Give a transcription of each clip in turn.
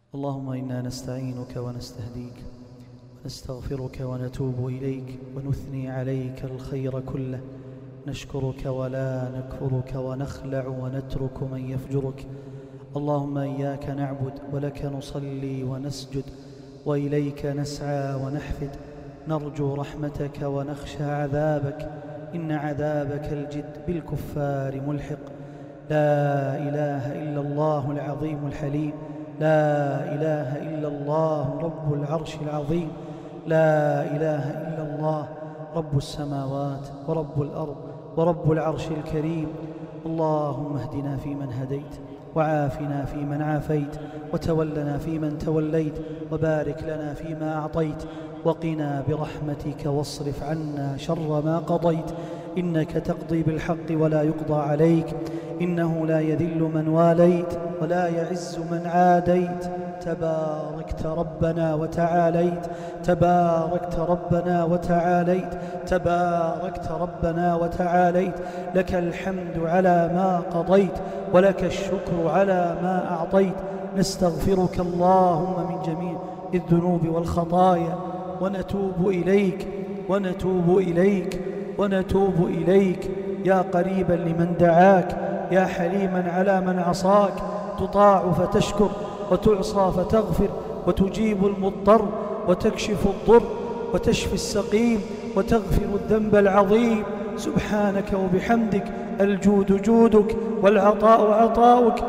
اللهم إنا نستعينك ونستهديك ونستغفرك ونتوب إليك ونثني عليك الخير كله، نشكرك ولا نكفرك ونخلع ونترك من يفجرك. اللهم إياك نعبد ولك نصلي ونسجد وإليك نسعى ونحفد، نرجو رحمتك ونخشى عذابك، إن عذابك الجد بالكفار ملحق. لا إله إلا الله العظيم الحليم، لا إله إلا الله رب العرش العظيم، لا إله إلا الله رب السماوات ورب الأرض ورب العرش الكريم. اللهم اهدنا فيمن هديت، وعافنا فيمن عافيت، وتولنا فيمن توليت، وبارك لنا فيما أعطيت، وقنا برحمتك واصرف عنا شر ما قضيت، إنك تقضي بالحق ولا يقضى عليك، إنه لا يذل من واليت ولا يعز من عاديت. تباركت ربنا وتعاليت، تباركت ربنا وتعاليت، تباركت ربنا وتعاليت. لك الحمد على ما قضيت، ولك الشكر على ما أعطيت. نستغفرك اللهم من جميع الذنوب والخطايا، ونتوب إليك ونتوب إليك ونتوب إليك. يا قريبا لمن دعاك، يا حليما على من عصاك، تطاع فتشكر وتعصى فتغفر، وتجيب المضطر وتكشف الضر وتشفي السقيم وتغفر الذنب العظيم. سبحانك وبحمدك، الجود جودك والعطاء عطاؤك.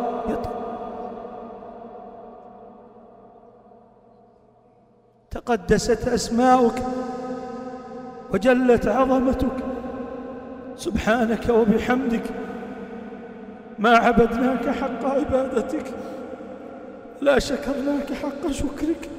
تقدست أسماؤك وجلت عظمتك. سبحانك وبحمدك، ما عبدناك حق عبادتك، لا شكرناك حق شكرك.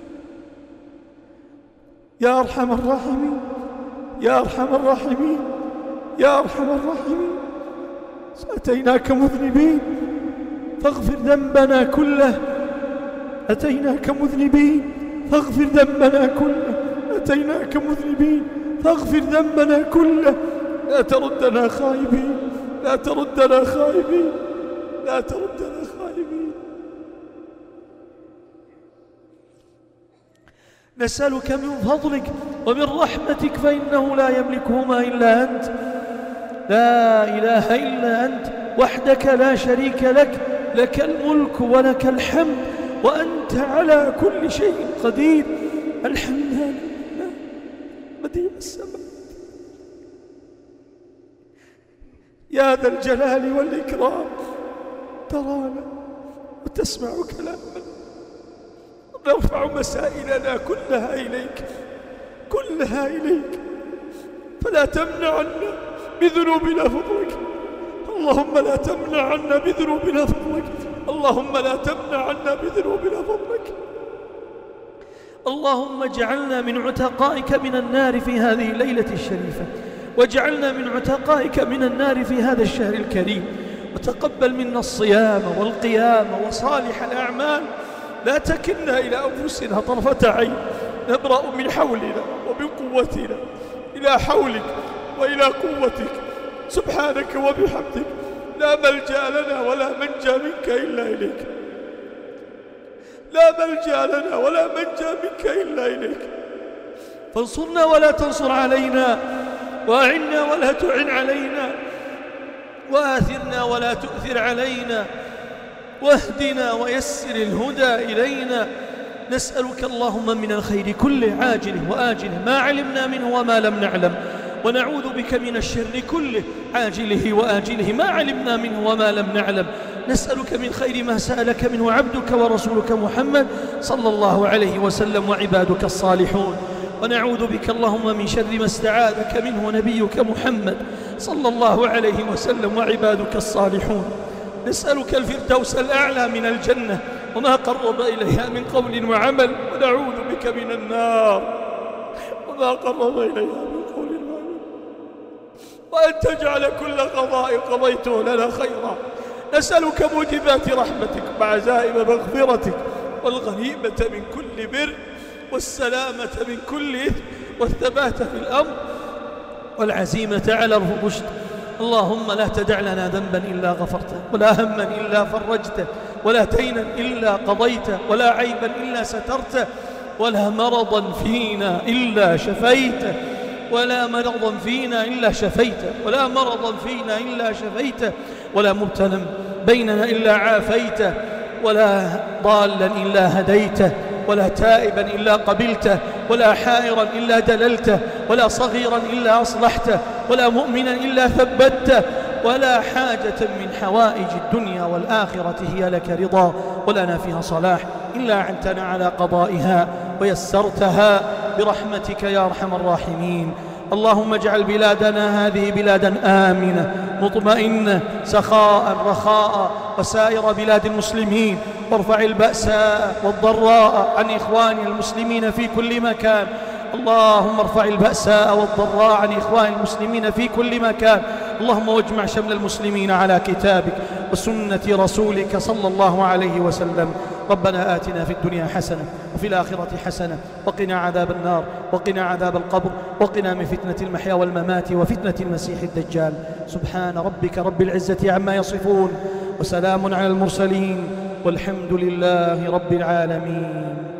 يا أرحم الراحمين، يا أرحم الراحمين، يا أرحم الراحمين. أتيناك مذنبين فاغفر ذنبنا كله، أتيناك مذنبين فاغفر ذنبنا كله، أتيناك مذنبين فاغفر ذنبنا كله. لا تردنا خائبين، لا تردنا خائبين، لا تردنا خائبين. نسألك من فضلك ومن رحمتك، فإنه لا يملكهما إلا أنت، لا إله إلا أنت وحدك لا شريك لك، لك الملك ولك الحمد، وأنت على كل شيء قدير. الحمد لله بديع السماء، يا ذا الجلال والإكرام، ترانا وتسمع كلامنا، نرفع مسائلنا كلها إليك، كلها إليك، فلا تمنع عنا بذنوبنا فضلك. اللهم لا تمنع عنا بذنوبنا فضلك، اللهم لا تمنع عنا بذنوبنا فضلك. اللهم اجعلنا من عتقائك من النار في هذه الليلة الشريفة، واجعلنا من عتقائك من النار في هذا الشهر الكريم، وتقبل منا الصيام والقيام وصالح الأعمال. لا تكلنا إلى أنفسنا طرفة عين، نبرأ من حولنا ومن قوتنا إلى حولك وإلى قوتك. سبحانك وبحمدك، لا ملجأ لنا ولا منجى منك إلا إليك، لا ملجأ لنا ولا منجى منك إلا إليك. فانصرنا ولا تنصر علينا، وأعنا ولا تعن علينا، وآثرنا ولا تؤثر علينا، واهدنا ويسر الهدى إلينا. نسألك اللهم من الخير كله عاجله وآجله، ما علمنا منه وما لم نعلم، ونعوذ بك من الشر كله عاجله وآجله، ما علمنا منه وما لم نعلم. نسألك من خير ما سألك منه عبدك ورسولك محمد صلى الله عليه وسلم وعبادك الصالحون، ونعوذ بك اللهم من شر ما استعاذك منه نبيك محمد صلى الله عليه وسلم وعبادك الصالحون. نسألك الفردوس الأعلى من الجنة وما قرب إليها من قول وعمل، ونعوذ بك من النار وما قرب إليها من قول وعمل، وأن تجعل كل قضاء قضيته لنا خيرا. نسألك موجبات رحمتك وعزائم مغفرتك، والغنيمة من كل بر، والسلامة من كل إثم، والثبات في الأمر، والعزيمة على الرشد. اللهم لا تدع لنا ذنبا إلا غفرته، ولا هما إلا فرجته، ولا دينا إلا قضيته، ولا عيبا إلا سترته، ولا مرضا فينا إلا شفيته، ولا مرضا فينا إلا شفيته، ولا مرضا فينا إلا شفيته، ولا مبتلا بيننا إلا عافيته، ولا ضالا إلا هديته، ولا تائبا إلا قبلته، ولا حائرا إلا دللته، ولا صغيرا إلا أصلحته، ولا مؤمنا إلا ثبته، ولا حاجة من حوائج الدنيا والآخرة هي لك رضا ولنا فيها صلاح إلا أعنتنا على قضائها ويسرتها برحمتك يا أرحم الراحمين. اللهم اجعل بلادنا هذه بلادا آمنة مطمئنة سخاء رخاء وسائر بلاد المسلمين، وارفع البأساء والضراء عن إخوان المسلمين في كل مكان. اللهم ارفع البأساء والضراء عن إخوان المسلمين في كل مكان. اللهم واجمع شمل المسلمين على كتابك وسنة رسولك صلى الله عليه وسلم. ربنا آتنا في الدنيا حسنة وفي الآخرة حسنة وقنا عذاب النار وقنا عذاب القبر وقنا من فتنة المحيا والممات وفتنة المسيح الدجال. سبحان ربك رب العزة عما يصفون وسلام على المرسلين والحمد لله رب العالمين.